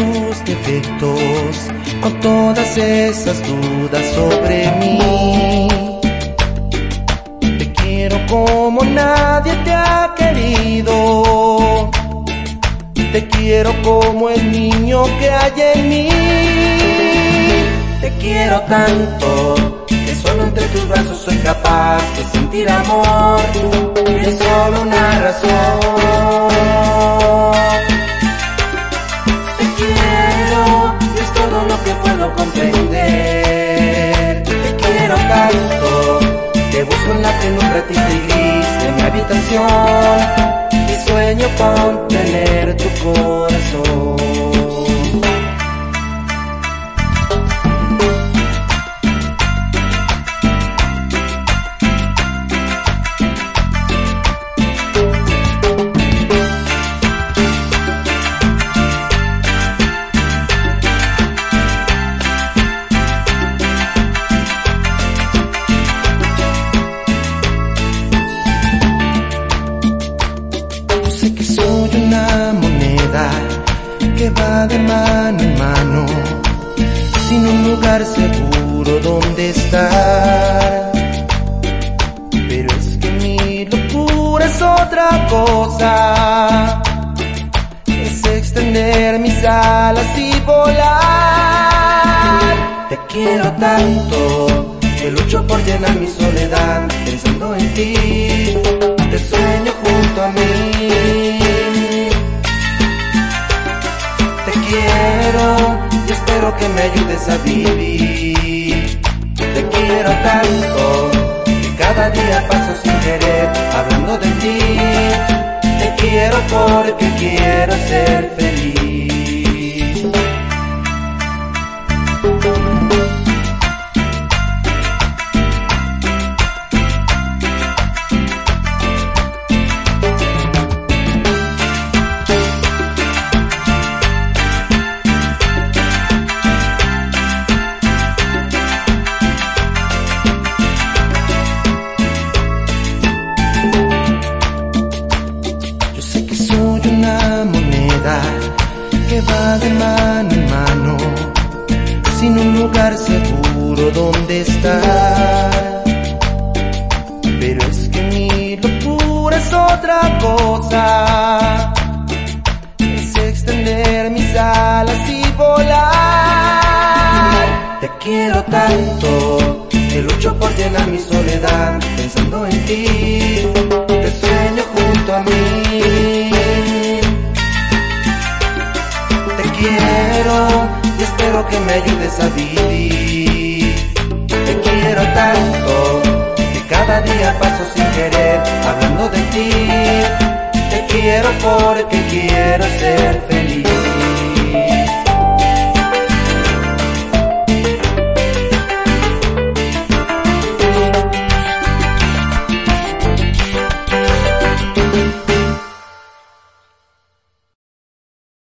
tus defectos, con todas esas dudas sobre mí. Te quiero como nadie te ha querido. Te quiero como el niño que hay en mí. Te quiero tanto que solo entre tus brazos soy capaz de sentir amor. Es solo una razón. Te quiero y es todo lo que puedo comprender. Te quiero tanto que busco en la penumbra triste y gris de mi habitación y sueño con tener tu corazón. Que va de mano en mano, sin un lugar seguro donde estar. Pero es que mi locura es otra cosa, es extender mis alas y volar. Te quiero tanto que lucho por llenar mi soledad pensando en ti. Te sueño junto a mí. Y espero que me ayudes a vivir. Te quiero tanto que cada día paso sin querer hablando de ti. Te quiero porque quiero ser feliz. Que va de mano en mano, sin un lugar seguro donde estar. Pero es que mi locura es otra cosa, es extender mis alas y volar. Te quiero tanto que lucho por llenar mi soledad pensando en ti. Te sueño junto a mí. Quiero y espero que me ayudes a vivir. Te quiero tanto que cada día paso sin querer hablando de ti. Te quiero porque quiero ser feliz.